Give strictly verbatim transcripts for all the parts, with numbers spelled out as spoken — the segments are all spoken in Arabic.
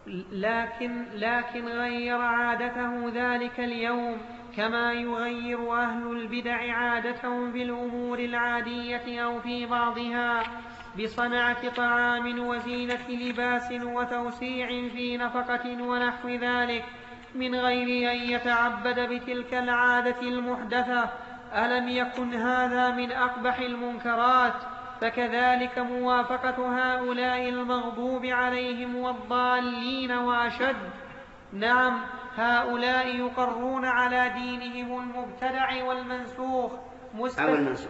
لكن, لكن غير عادته ذلك اليوم كما يغير أهل البدع عادتهم في الأمور العادية أو في بعضها بصنعة طعام وزينة لباس وتوسيع في نفقة ونحو ذلك من غير أن يتعبد بتلك العادة المحدثة. ألم يكن هذا من أقبح المنكرات؟ فكذلك موافقة هؤلاء المغضوب عليهم والضالين وأشد. نعم، هؤلاء يقرون على دينهم المبتدع والمنسوخ مست... أو المنسوخ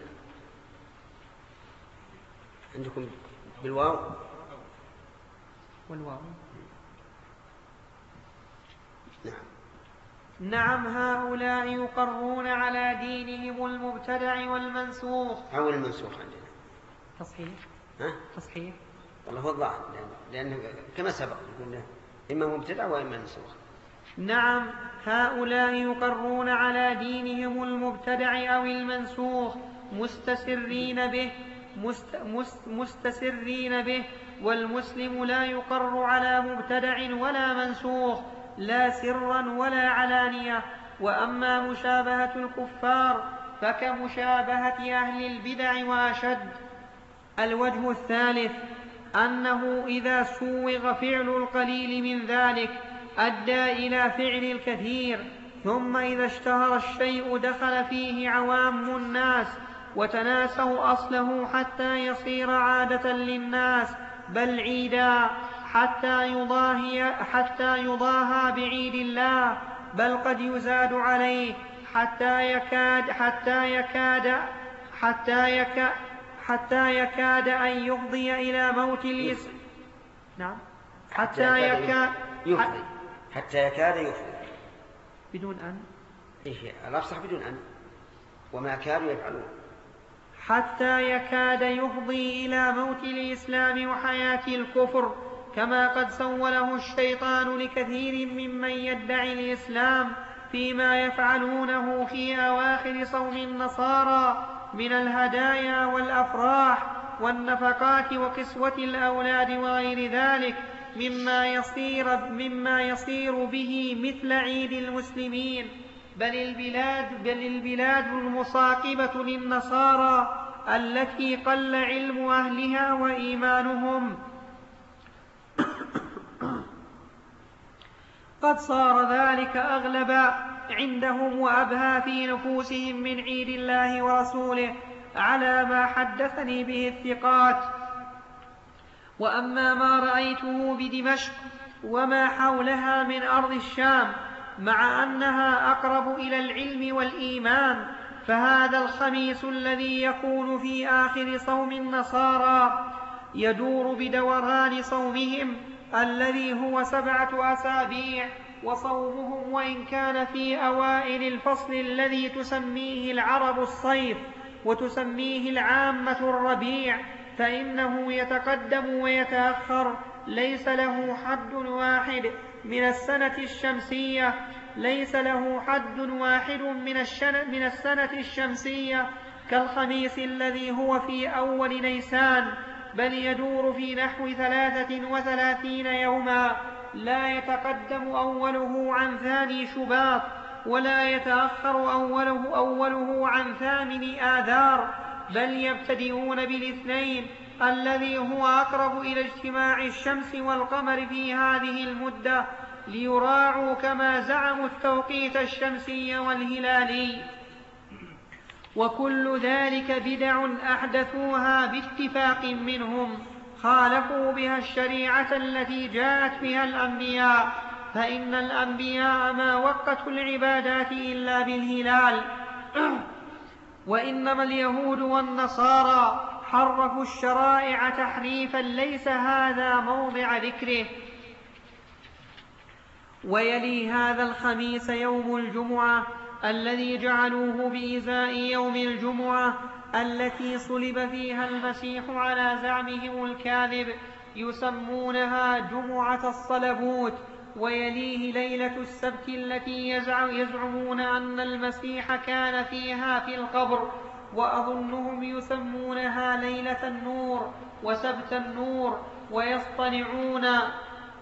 عندكم بالواو والواو. نعم. نعم، هؤلاء يقرون على دينهم المبتدع والمنسوخ أو المنسوخ عندنا تصحيح. ها؟ تصحيح والله هو الظاهر لأن... لأن كما سبق يقول إما مبتدع وإما منسوخ. نعم، هؤلاء يقرون على دينهم المبتدع أو المنسوخ مستسرين به مست مست مستسرين به والمسلم لا يقر على مبتدع ولا منسوخ لا سرا ولا علانية. وأما مشابهة الكفار فكمشابهة أهل البدع وأشد. الوجه الثالث أنه إذا سوغ فعل القليل من ذلك أدى إلى فعل الكثير، ثم إذا اشتهر الشيء دخل فيه عوام الناس وتناسوا أصله حتى يصير عادة للناس بل عيدا حتى يضاهي حتى يضاهى بعيد الله، بل قد يزاد عليه حتى يكاد حتى يكاد حتى يكاد حتى يكاد أن يفضي إلى موت الإسلام. نعم، حتى يكاد يفضي حتى يكاد يفضي بدون أن. إيه الأفصح بدون أن، وما كانوا يفعلون. حتى يكاد يفضي إلى موت الإسلام وحياة الكفر، كما قد سوله الشيطان لكثير ممن يدعي الإسلام فيما يفعلونه في أواخر صوم النصارى من الهدايا والأفراح والنفقات وقسوة الأولاد وغير ذلك مما يصير, مما يصير به مثل عيد المسلمين، بل البلاد, بل البلاد المصاقبة للنصارى التي قل علم أهلها وإيمانهم قد صار ذلك أغلب عندهم وأبهى في نفوسهم من عيد الله ورسوله على ما حدثني به الثقات. وأما ما رأيته بدمشق وما حولها من أرض الشام مع أنها أقرب إلى العلم والإيمان، فهذا الخميس الذي يكون في آخر صوم النصارى يدور بدوران صومهم الذي هو سبعة أسابيع، وصومهم وإن كان في أوائل الفصل الذي تسميه العرب الصيف وتسميه العامة الربيع، فإنه يتقدم ويتأخر، ليس له حد واحد من السنة الشمسية ليس له حد واحد من, من السنة الشمسية كالخميس الذي هو في أول نيسان، بل يدور في نحو ثلاثة وثلاثين يوما، لا يتقدم أوله عن ثاني شباط ولا يتأخر أوله, أوله عن ثامن آذار، بل يبتدئون بالاثنين الذي هو أقرب إلى اجتماع الشمس والقمر في هذه المدة، ليراعوا كما زعموا التوقيت الشمسي والهلالي. وكل ذلك بدع أحدثوها باتفاق منهم، خالفوا بها الشريعة التي جاءت بها الأنبياء، فإن الأنبياء ما وقتوا العبادات إلا بالهلال وإنما اليهود والنصارى حرفوا الشرائع تحريفا ليس هذا موضع ذكره. ويلي هذا الخميس يوم الجمعة الذي جعلوه بإزاء يوم الجمعة التي صلب فيها المسيح على زعمهم الكاذب، يسمونها جمعة الصلبوت. ويليه ليلة السبت التي يزعمون أن المسيح كان فيها في القبر، وأظنهم يسمونها ليلة النور وسبت النور، ويصطنعون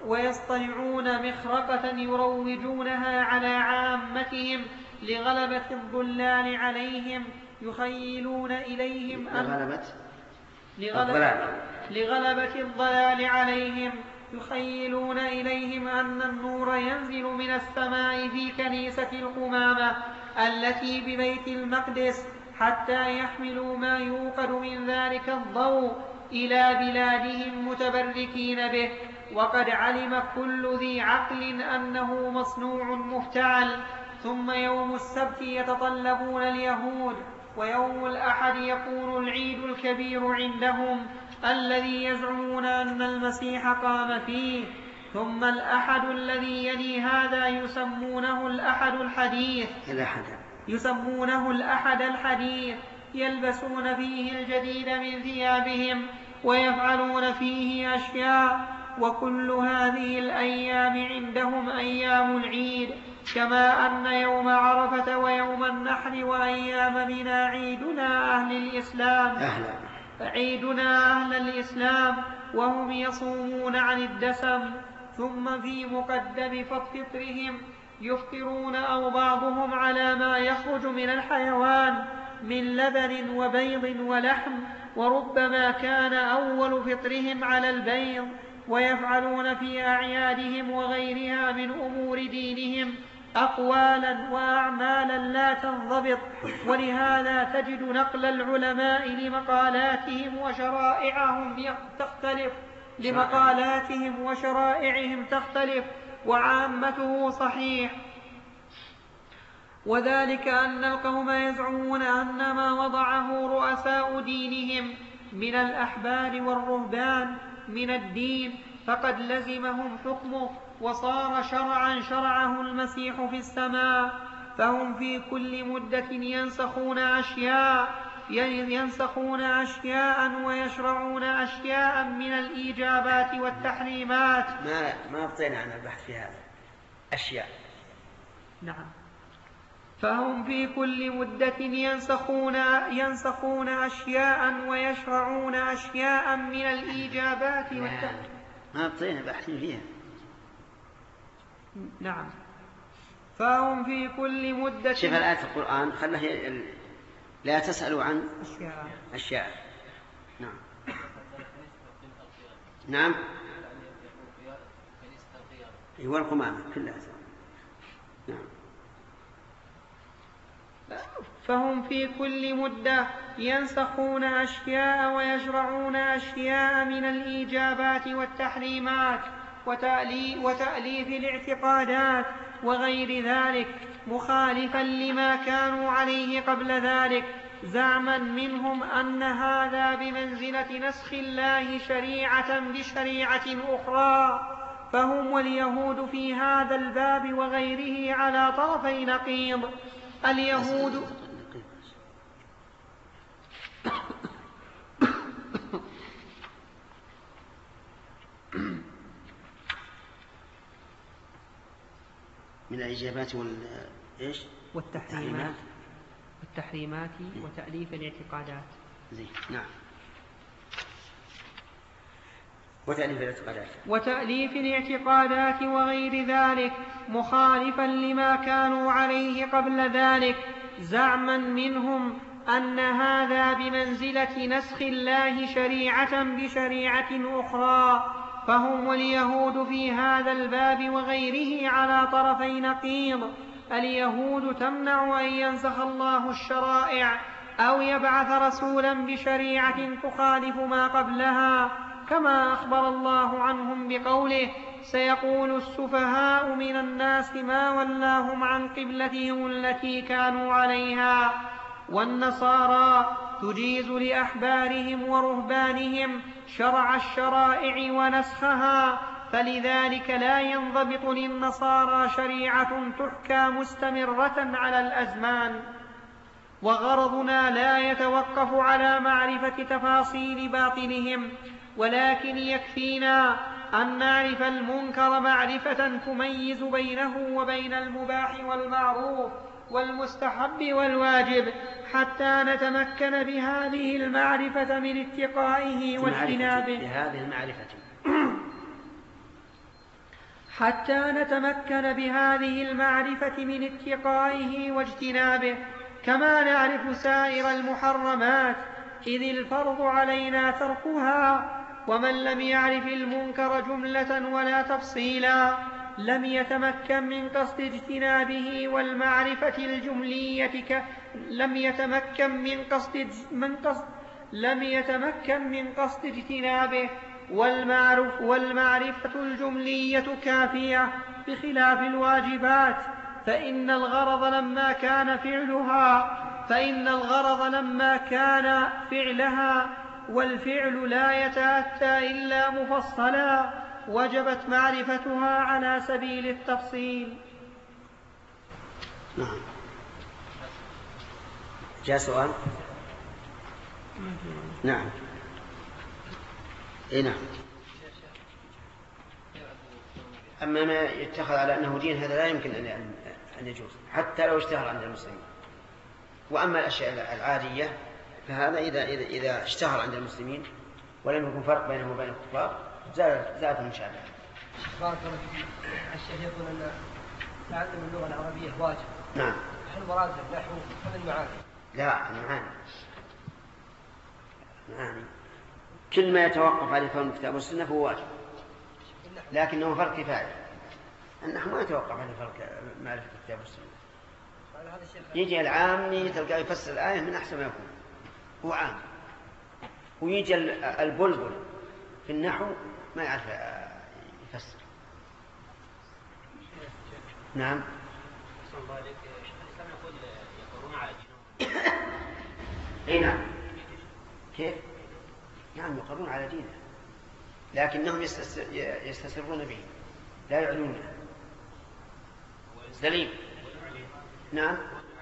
ويصطنعون مخرقة يروجونها على عامتهم لغلبة الضلال عليهم، يخيلون إليهم أن لغلبة, لغلبة الضلال عليهم يخيلون إليهم أن النور ينزل من السماء في كنيسة القمامة التي ببيت المقدس حتى يحملوا ما يوقد من ذلك الضوء إلى بلادهم متبركين به. وقد علم كل ذي عقل أنه مصنوع مفتعل. ثم يوم السبت يتطلبون اليهود، ويوم الأحد يكون العيد الكبير عندهم الذي يزعمون أن المسيح قام فيه. ثم الأحد الذي يلي هذا يسمونه الأحد الحديث يسمونه الأحد الحديث يلبسون فيه الجديد من ثيابهم ويفعلون فيه أشياء. وكل هذه الأيام عندهم أيام العيد، كما أن يوم عرفة ويوم النحر وأيام منى عيدنا أهل الإسلام أهلا. عيدنا أهل الإسلام وهم يصومون عن الدسم. ثم في مقدم فطرهم يفطرون أو بعضهم على ما يخرج من الحيوان من لبن وبيض ولحم، وربما كان أول فطرهم على البيض. ويفعلون في أعيادهم وغيرها من أمور دينهم أقوالا وأعمالا لا تنضبط. ولهذا تجد نقل العلماء لمقالاتهم وشرائعهم تختلف لمقالاتهم وشرائعهم تختلف وعامته صحيح. وذلك أن القوم يزعمون أن ما وضعه رؤساء دينهم من الأحبار والرهبان من الدين فقد لزمهم حكمه وصار شرعا شرعه المسيح في السماء. فهم في كل مدة ينسخون أشياء ينسخون أشياء ويشرعون أشياء من الإيجابات والتحريمات. ما ما أبطينا عن البحث في هذا أشياء. نعم. فهم في كل مدة ينسخون, ينسخون أشياء ويشرعون أشياء من الإيجابات والتحريمات. ما أبطينا بحثين فيها. نعم. فهم في كل مدة. شوف الآية في القرآن خلها لا تسألوا عن أشياء, أشياء. نعم نعم هو القمامة كلها. نعم. فهم في كل مدة ينسخون أشياء ويشرعون أشياء من الإيجابات والتحريمات وتأليف الاعتقادات وغير ذلك، مخالفا لما كانوا عليه قبل ذلك، زعما منهم أن هذا بمنزلة نسخ الله شريعة بشريعة أخرى. فهم واليهود في هذا الباب وغيره على طرفي نقيض. اليهود من الإجابات وال إيش والتحريمات والتحريمات وتأليف الاعتقادات. زين. نعم. وتأليف الاعتقادات وتأليف الاعتقادات وغير ذلك، مخالفا لما كانوا عليه قبل ذلك، زعما منهم أن هذا بمنزلة نسخ الله شريعة بشريعة أخرى. فهم واليهود في هذا الباب وغيره على طرفي نقيض. اليهود تمنع أن ينسخ الله الشرائع أو يبعث رسولا بشريعة تخالف ما قبلها، كما أخبر الله عنهم بقوله: سيقول السفهاء من الناس ما ولاهم عن قبلتهم التي كانوا عليها. والنصارى تجيز لأحبارهم ورهبانهم شرع الشرائع ونسخها، فلذلك لا ينضبط للنصارى شريعة تحكى مستمرة على الأزمان. وغرضنا لا يتوقف على معرفة تفاصيل باطنهم، ولكن يكفينا أن نعرف المنكر معرفة تميز بينه وبين المباح والمعروف والمستحب والواجب، حتى نتمكن بهذه المعرفة من اتقائه واجتنابه. بهذه المعرفة حتى نتمكن بهذه المعرفة من اتقائه واجتنابه، كما نعرف سائر المحرمات، إذ الفرض علينا تركها. ومن لم يعرف المنكر جملة ولا تفصيلا لم يتمكن من قصد اجتنابه والمعرفة الجملية ك... لم يتمكن من قصد من قصد لم يتمكن من قصد اجتنابه والمعرف والمعرفة الجملية كافية، بخلاف الواجبات، فإن الغرض لما كان فعلها فإن الغرض لما كان فعلها والفعل لا يتأتى إلا مفصلا وجبت معرفتها على سبيل التفصيل. نعم. جاء سؤال؟ نعم. إيه نعم. أما ما يتخذ على أنه دين هذا لا يمكن أن يجوز حتى لو اشتهر عند المسلمين. وأما الأشياء العادية فهذا إذا إذا إذا اشتهر عند المسلمين ولم يكن فرق بينه وبين الكفار زادت المشابهة. الشيخ يقول أن تعلم اللغة العربية واجب. نعم. هل مراد نحو هذا المعاني؟ لا، المعاني. المعاني. كل ما يتوقف عليه فهم الكتاب والسنة فهو واجب. لكنه فرق كفاية. النحو ما يتوقف عليه فرق معرفة الكتاب والسنة. يجي العامي تلقاه يفسر الآية من أحسن ما يكون. هو عام. ويجي البلبل في النحو ما يعرف يفسر. نعم. اي نعم. كيف؟ نعم يقرون على دينه لكنهم يستسرون به لا يعلونه. سليم. نعم.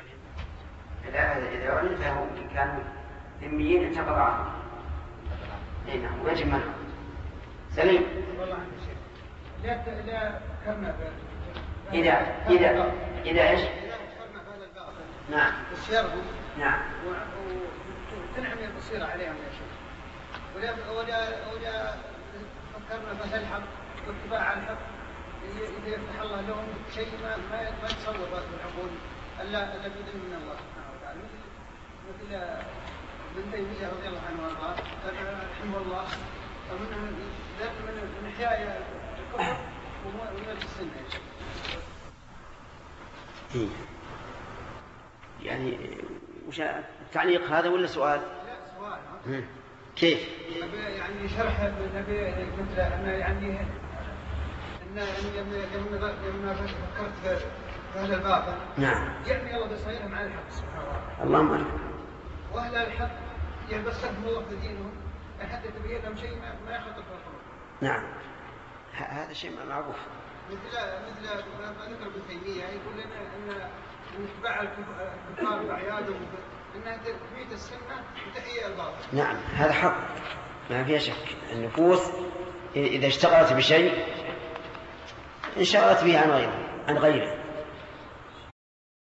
إذا يعلن فهو كانوا ذميين انتقض عنه. اي نعم ويجب منعه. سليم. لا لا كرنا إذا إذا إذا إيش؟ نعم. الشرب. نعم. وتنعم البصيرة عليهم يا شيخ. ولا ولا ولا فكرنا مثل الحق واتباع على الحق إذا يفتح الله لهم شيء ما ما ما يتصور بالعقول إلا إلا بإذن من الله سبحانه وتعالى. مثل ابن تيمية رضي الله عنه وارضاه رحمه الله ومن من من إحياء الكفر ومن السنة. إيه. يعني وش التعليق هذا ولا سؤال؟ لا سؤال. كيف؟ يعني شرح النبي مثل أن يعني أن يعني لما فكرت في أهل الباطل. نعم. يعني الله بيصيرهم على الحق سبحانه وتعالى. اللهم أعلم. وأهل الحق يعني بيستخدموا الله في دينهم حتى تبين لهم شيء ما يخطر في القلوب. نعم. هذا شيء معروف. مثل مثل ما ذكر ابن تيمية يقول لنا أن من اتباع الكفار وأعيادهم أنها تثبيت السنة وتحيي الباطل. نعم هذا حق ما فيها شك. النفوس إذا اشتغلت بشيء انشغلت به عن غيره عن غيره